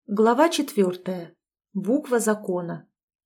Глава 4. Буква закона.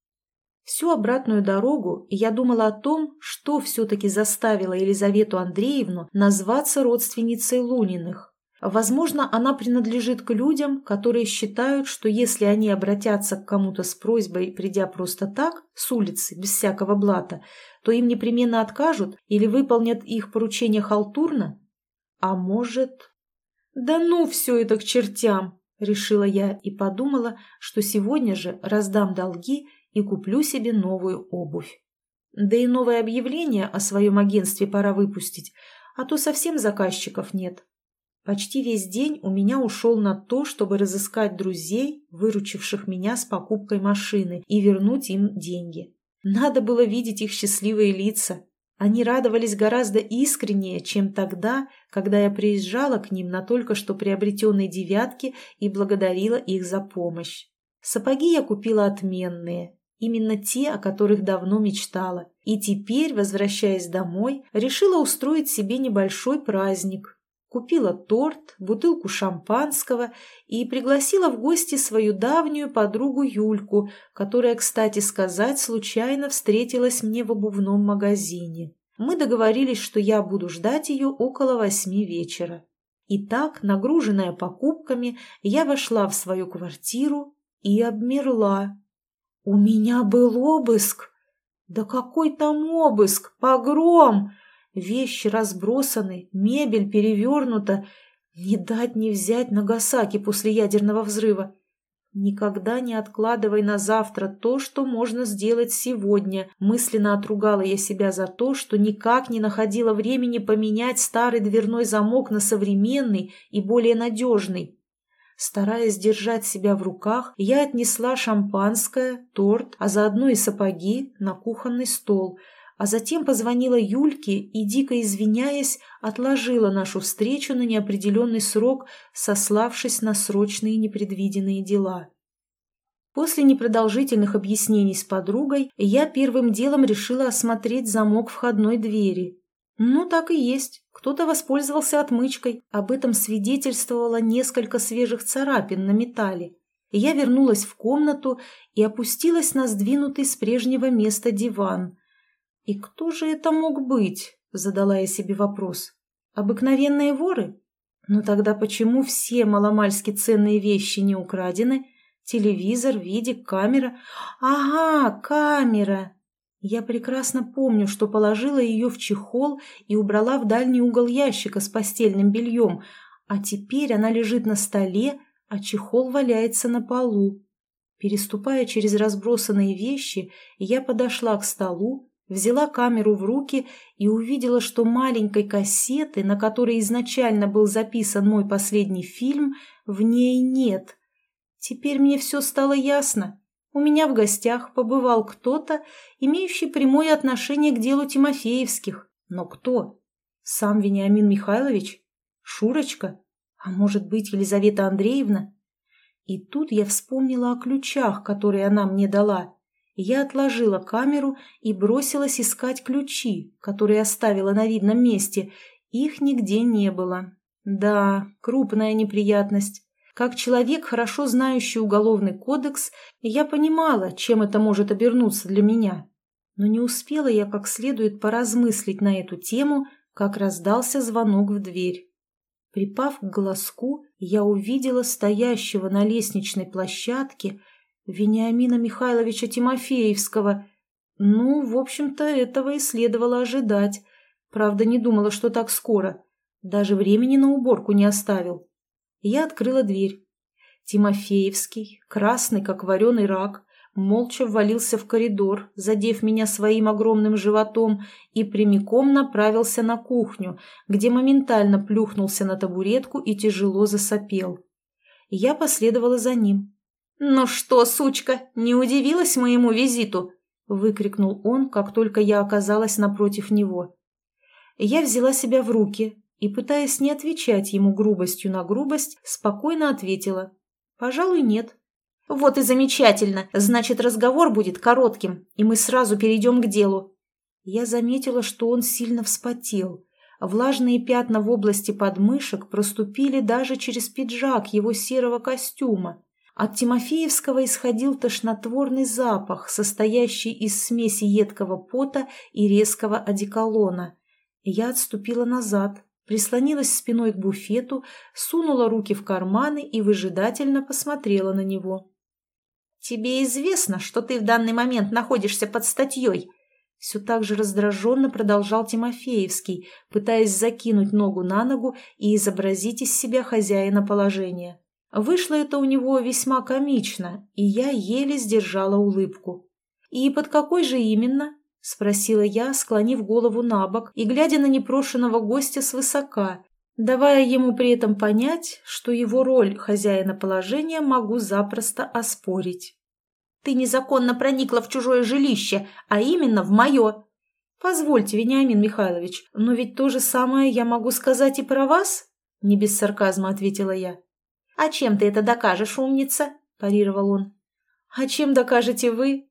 Всю обратную дорогу я думала о том, что все-таки заставило Елизавету Андреевну назваться родственницей Луниных. Возможно, она принадлежит к людям, которые считают, что если они обратятся к кому-то с просьбой, придя просто так, с улицы, без всякого блата, то им непременно откажут или выполнят их поручение халтурно. А может... Да ну все это к чертям! Решила я и подумала, что сегодня же раздам долги и куплю себе новую обувь. Да и новое объявление о своем агентстве пора выпустить, а то совсем заказчиков нет. Почти весь день у меня ушел на то, чтобы разыскать друзей, выручивших меня с покупкой машины, и вернуть им деньги. Надо было видеть их счастливые лица. Они радовались гораздо искреннее, чем тогда, когда я приезжала к ним на только что приобретенной «девятке» и благодарила их за помощь. Сапоги я купила отменные, именно те, о которых давно мечтала, и теперь, возвращаясь домой, решила устроить себе небольшой праздник. Купила торт, бутылку шампанского и пригласила в гости свою давнюю подругу Юльку, которая, кстати сказать, случайно встретилась мне в обувном магазине. Мы договорились, что я буду ждать ее около 8 вечера. Итак, нагруженная покупками, я вошла в свою квартиру и обмерла. У меня был обыск. Да какой там обыск? Погром! Вещи разбросаны, мебель перевернута. Не дать не взять Нагасаки после ядерного взрыва. Никогда не откладывай на завтра то, что можно сделать сегодня. Мысленно отругала я себя за то, что никак не находила времени поменять старый дверной замок на современный и более надежный. Стараясь держать себя в руках, я отнесла шампанское, торт, а заодно и сапоги на кухонный стол, а затем позвонила Юльке и, дико извиняясь, отложила нашу встречу на неопределенный срок, сославшись на срочные непредвиденные дела. После непродолжительных объяснений с подругой я первым делом решила осмотреть замок входной двери. Ну, так и есть. Кто-то воспользовался отмычкой. Об этом свидетельствовало несколько свежих царапин на металле. Я вернулась в комнату и опустилась на сдвинутый с прежнего места диван. «И кто же это мог быть?» – задала я себе вопрос. «Обыкновенные воры? Но тогда почему все маломальски ценные вещи не украдены? Телевизор, видик, камера. Ага, камера!» Я прекрасно помню, что положила ее в чехол и убрала в дальний угол ящика с постельным бельем, а теперь она лежит на столе, а чехол валяется на полу. Переступая через разбросанные вещи, я подошла к столу, взяла камеру в руки и увидела, что маленькой кассеты, на которой изначально был записан мой последний фильм, в ней нет. Теперь мне все стало ясно. У меня в гостях побывал кто-то, имеющий прямое отношение к делу Тимофеевских. Но кто? Сам Вениамин Михайлович? Шурочка? А может быть, Елизавета Андреевна? И тут я вспомнила о ключах, которые она мне дала. Я отложила камеру и бросилась искать ключи, которые оставила на видном месте. Их нигде не было. Да, крупная неприятность. Как человек, хорошо знающий уголовный кодекс, я понимала, чем это может обернуться для меня. Но не успела я как следует поразмыслить на эту тему, как раздался звонок в дверь. Припав к глазку, я увидела стоящего на лестничной площадке Вениамина Михайловича Тимофеевского. Ну, в общем-то, этого и следовало ожидать. Правда, не думала, что так скоро. Даже времени на уборку не оставил. Я открыла дверь. Тимофеевский, красный, как вареный рак, молча ввалился в коридор, задев меня своим огромным животом, и прямиком направился на кухню, где моментально плюхнулся на табуретку и тяжело засопел. Я последовала за ним. «Ну что, сучка, не удивилась моему визиту?» – выкрикнул он, как только я оказалась напротив него. Я взяла себя в руки и, пытаясь не отвечать ему грубостью на грубость, спокойно ответила: «Пожалуй, нет». «Вот и замечательно, значит, разговор будет коротким, и мы сразу перейдем к делу». Я заметила, что он сильно вспотел. Влажные пятна в области подмышек проступили даже через пиджак его серого костюма. От Тимофеевского исходил тошнотворный запах, состоящий из смеси едкого пота и резкого одеколона. Я отступила назад, прислонилась спиной к буфету, сунула руки в карманы и выжидательно посмотрела на него. «Тебе известно, что ты в данный момент находишься под статьей?» Все так же раздраженно продолжал Тимофеевский, пытаясь закинуть ногу на ногу и изобразить из себя хозяина положения. Вышло это у него весьма комично, и я еле сдержала улыбку. «И под какой же именно?» – спросила я, склонив голову на бок и глядя на непрошеного гостя свысока, давая ему при этом понять, что его роль хозяина положения могу запросто оспорить. «Ты незаконно проникла в чужое жилище, а именно в мое». «Позвольте, Вениамин Михайлович, но ведь то же самое я могу сказать и про вас?» – не без сарказма ответила я. «А чем ты это докажешь, умница?» – парировал он. «А чем докажете вы?»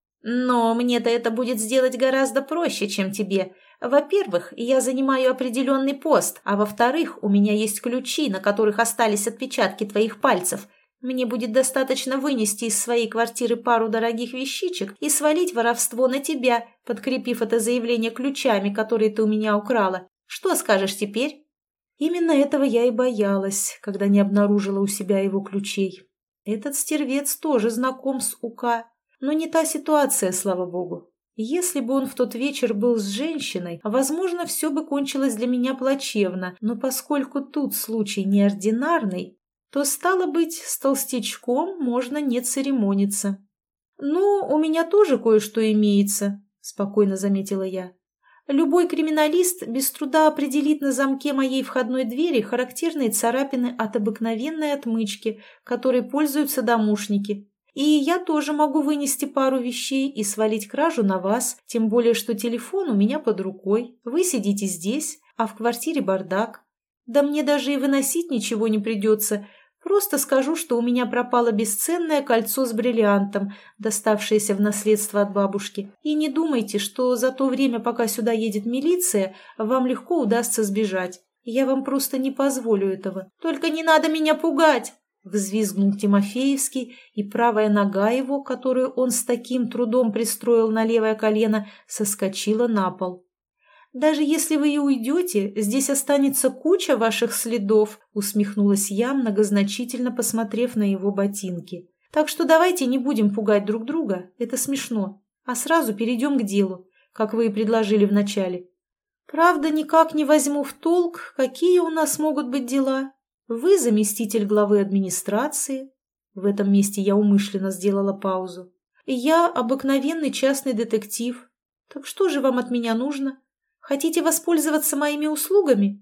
«Но мне-то это будет сделать гораздо проще, чем тебе. Во-первых, я занимаю определенный пост, а во-вторых, у меня есть ключи, на которых остались отпечатки твоих пальцев. Мне будет достаточно вынести из своей квартиры пару дорогих вещичек и свалить воровство на тебя, подкрепив это заявление ключами, которые ты у меня украла. Что скажешь теперь?» Именно этого я и боялась, когда не обнаружила у себя его ключей. Этот стервец тоже знаком с УК, но не та ситуация, слава богу. Если бы он в тот вечер был с женщиной, возможно, все бы кончилось для меня плачевно, но поскольку тут случай неординарный, то, стало быть, с толстячком можно не церемониться. «Ну, у меня тоже кое-что имеется», – спокойно заметила я. «Любой криминалист без труда определит на замке моей входной двери характерные царапины от обыкновенной отмычки, которой пользуются домушники. И я тоже могу вынести пару вещей и свалить кражу на вас, тем более что телефон у меня под рукой. Вы сидите здесь, а в квартире бардак. Да мне даже и выносить ничего не придется. Просто скажу, что у меня пропало бесценное кольцо с бриллиантом, доставшееся в наследство от бабушки. И не думайте, что за то время, пока сюда едет милиция, вам легко удастся сбежать. Я вам просто не позволю этого. Только не надо меня пугать!» Взвизгнул Тимофеевский, и правая нога его, которую он с таким трудом пристроил на левое колено, соскочила на пол. «Даже если вы и уйдете, здесь останется куча ваших следов», усмехнулась я, многозначительно посмотрев на его ботинки. «Так что давайте не будем пугать друг друга, это смешно, а сразу перейдем к делу, как вы и предложили вначале. Правда, никак не возьму в толк, какие у нас могут быть дела. Вы заместитель главы администрации». В этом месте я умышленно сделала паузу. «Я обыкновенный частный детектив. Так что же вам от меня нужно? Хотите воспользоваться моими услугами?»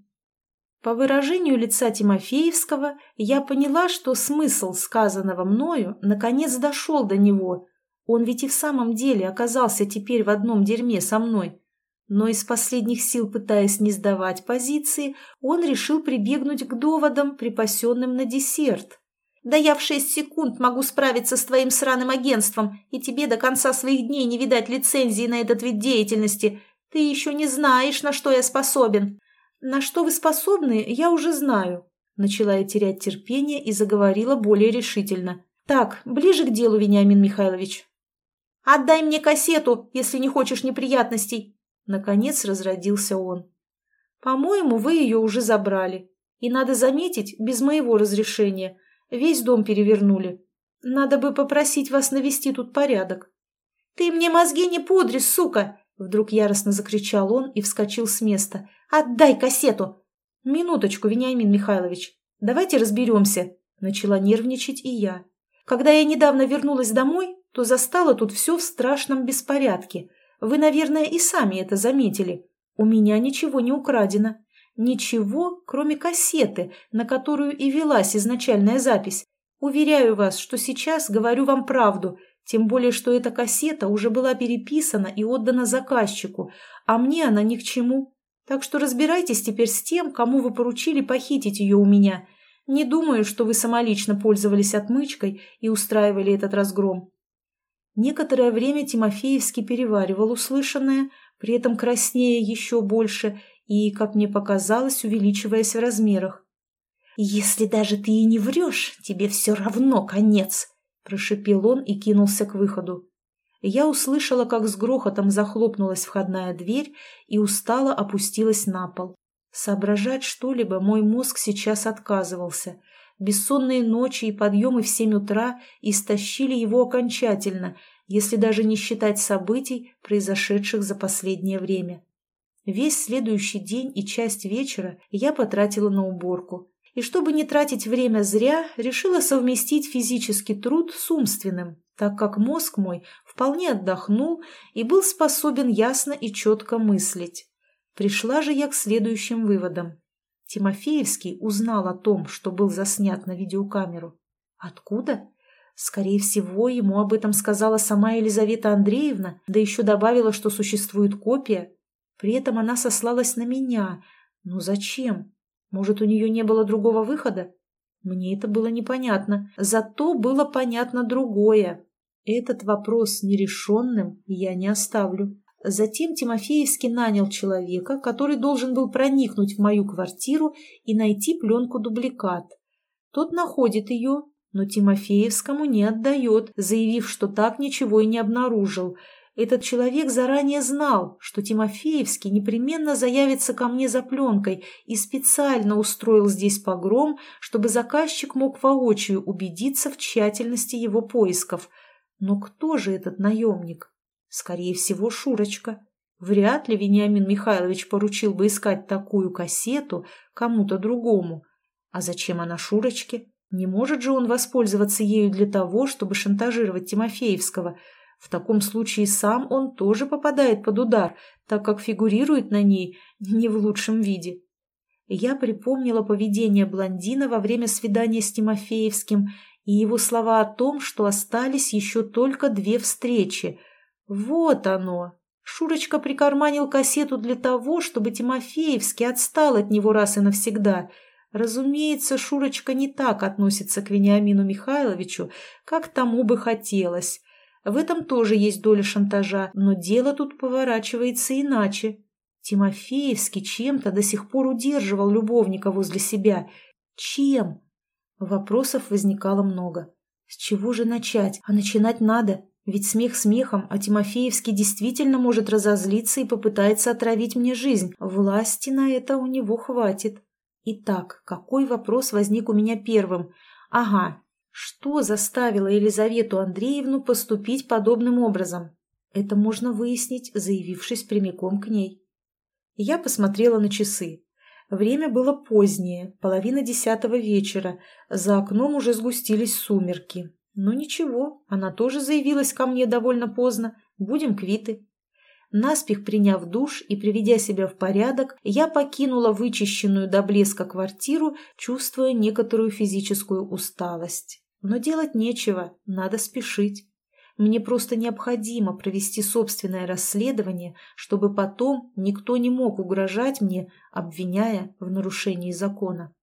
По выражению лица Тимофеевского я поняла, что смысл сказанного мною наконец дошел до него. Он ведь и в самом деле оказался теперь в одном дерьме со мной. Но из последних сил, пытаясь не сдавать позиции, он решил прибегнуть к доводам, припасенным на десерт. «Да я в 6 секунд могу справиться с твоим сраным агентством, и тебе до конца своих дней не видать лицензии на этот вид деятельности. Ты еще не знаешь, на что я способен». «На что вы способны, я уже знаю», – начала я терять терпение и заговорила более решительно. «Так, ближе к делу, Вениамин Михайлович». «Отдай мне кассету, если не хочешь неприятностей», – наконец разродился он. «По-моему, вы ее уже забрали. И, надо заметить, без моего разрешения. Весь дом перевернули. Надо бы попросить вас навести тут порядок». «Ты мне мозги не пудри, сука!» Вдруг яростно закричал он и вскочил с места. «Отдай кассету!» «Минуточку, Вениамин Михайлович, давайте разберемся», – начала нервничать и я. «Когда я недавно вернулась домой, то застала тут все в страшном беспорядке. Вы, наверное, и сами это заметили. У меня ничего не украдено. Ничего, кроме кассеты, на которую и велась изначальная запись. Уверяю вас, что сейчас говорю вам правду, тем более, что эта кассета уже была переписана и отдана заказчику, а мне она ни к чему. Так что разбирайтесь теперь с тем, кому вы поручили похитить ее у меня. Не думаю, что вы самолично пользовались отмычкой и устраивали этот разгром». Некоторое время Тимофеевский переваривал услышанное, при этом краснея еще больше и, как мне показалось, увеличиваясь в размерах. «Если даже ты и не врешь, тебе все равно конец», – прошипел он и кинулся к выходу. Я услышала, как с грохотом захлопнулась входная дверь и устало опустилась на пол. Соображать что-либо мой мозг сейчас отказывался. Бессонные ночи и подъемы в 7 утра истощили его окончательно, если даже не считать событий, произошедших за последнее время. Весь следующий день и часть вечера я потратила на уборку. И чтобы не тратить время зря, решила совместить физический труд с умственным, так как мозг мой вполне отдохнул и был способен ясно и четко мыслить. Пришла же я к следующим выводам. Тимофеевский узнал о том, что был заснят на видеокамеру. Откуда? Скорее всего, ему об этом сказала сама Елизавета Андреевна, да еще добавила, что существует копия. При этом она сослалась на меня. Но зачем? Может, у нее не было другого выхода? Мне это было непонятно. Зато было понятно другое. Этот вопрос нерешенным я не оставлю. Затем Тимофеевский нанял человека, который должен был проникнуть в мою квартиру и найти пленку-дубликат. Тот находит ее, но Тимофеевскому не отдает, заявив, что так ничего и не обнаружил. Этот человек заранее знал, что Тимофеевский непременно заявится ко мне за пленкой и специально устроил здесь погром, чтобы заказчик мог воочию убедиться в тщательности его поисков. Но кто же этот наемник? Скорее всего, Шурочка. Вряд ли Вениамин Михайлович поручил бы искать такую кассету кому-то другому. А зачем она Шурочке? Не может же он воспользоваться ею для того, чтобы шантажировать Тимофеевского. В таком случае сам он тоже попадает под удар, так как фигурирует на ней не в лучшем виде. Я припомнила поведение блондина во время свидания с Тимофеевским и его слова о том, что остались еще только 2 встречи. Вот оно! Шурочка прикарманил кассету для того, чтобы Тимофеевский отстал от него раз и навсегда. Разумеется, Шурочка не так относится к Вениамину Михайловичу, как тому бы хотелось. В этом тоже есть доля шантажа, но дело тут поворачивается иначе. Тимофеевский чем-то до сих пор удерживал любовника возле себя. Чем? Вопросов возникало много. С чего же начать? А начинать надо. Ведь смех смехом, а Тимофеевский действительно может разозлиться и попытается отравить мне жизнь. Власти на это у него хватит. Итак, какой вопрос возник у меня первым? Ага. Что заставило Елизавету Андреевну поступить подобным образом? Это можно выяснить, заявившись прямиком к ней. Я посмотрела на часы. Время было позднее, 9:30 вечера. За окном уже сгустились сумерки. Но ничего, она тоже заявилась ко мне довольно поздно. Будем квиты. Наспех приняв душ и приведя себя в порядок, я покинула вычищенную до блеска квартиру, чувствуя некоторую физическую усталость. Но делать нечего, надо спешить. Мне просто необходимо провести собственное расследование, чтобы потом никто не мог угрожать мне, обвиняя в нарушении закона.